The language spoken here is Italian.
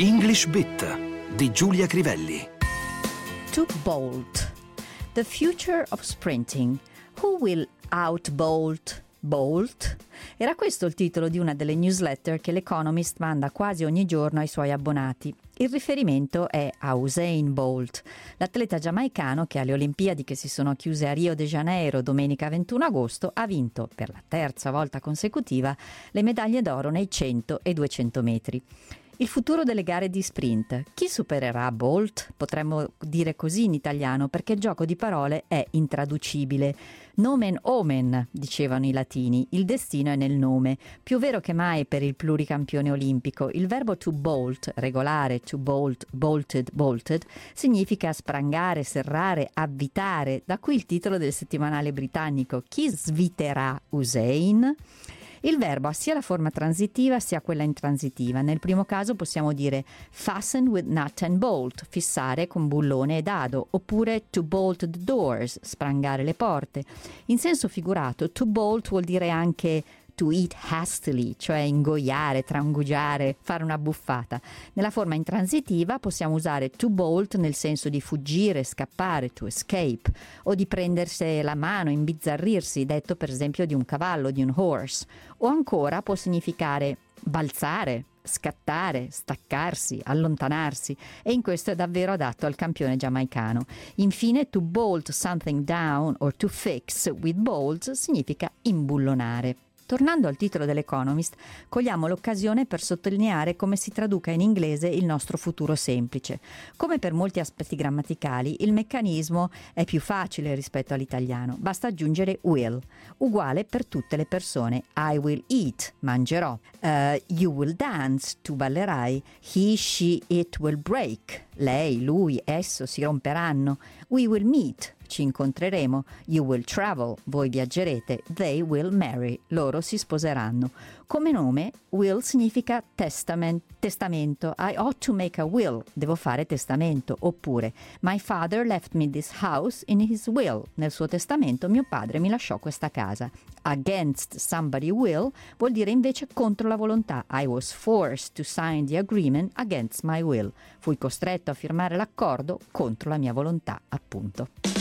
English Bit di Giulia Crivelli. To bolt. The future of sprinting. Who will outbolt? Bolt? Era questo il titolo di una delle newsletter che l'Economist manda quasi ogni giorno ai suoi abbonati. Il riferimento è a Usain Bolt, l'atleta giamaicano che alle Olimpiadi che si sono chiuse a Rio de Janeiro domenica 21 agosto ha vinto per la terza volta consecutiva le medaglie d'oro nei 100 e 200 metri. Il futuro delle gare di sprint. Chi supererà Bolt? Potremmo dire così in italiano perché il gioco di parole è intraducibile. Nomen omen, dicevano i latini, il destino è nel nome. Più vero che mai per il pluricampione olimpico. Il verbo to bolt, regolare, to bolt, bolted, bolted, significa sprangare, serrare, avvitare. Da qui il titolo del settimanale britannico. Chi sviterà Usain? Il verbo ha sia la forma transitiva sia quella intransitiva. Nel primo caso possiamo dire fasten with nut and bolt, fissare con bullone e dado, oppure to bolt the doors, sprangare le porte. In senso figurato, to bolt vuol dire anche to eat hastily, cioè ingoiare, trangugiare, fare una buffata. Nella forma intransitiva possiamo usare to bolt nel senso di fuggire, scappare, to escape, o di prendersi la mano, imbizzarrirsi, detto per esempio di un cavallo, di un horse, o ancora può significare balzare, scattare, staccarsi, allontanarsi, e in questo è davvero adatto al campione giamaicano. Infine, to bolt something down or to fix with bolts significa imbullonare. Tornando al titolo dell'Economist, cogliamo l'occasione per sottolineare come si traduca in inglese il nostro futuro semplice. Come per molti aspetti grammaticali, il meccanismo è più facile rispetto all'italiano. Basta aggiungere will, uguale per tutte le persone. I will eat, mangerò. You will dance, tu ballerai. He, she, it will break. Lei, lui, esso si romperanno. We will meet, ci incontreremo. You will travel, voi viaggerete. They will marry, loro si sposeranno. Come nome, will significa testamento. I ought to make a will, devo fare testamento. Oppure, my father left me this house in his will. Nel suo testamento mio padre mi lasciò questa casa. Against somebody will vuol dire invece contro la volontà. I was forced to sign the agreement against my will. Fui costretto a firmare l'accordo contro la mia volontà, appunto.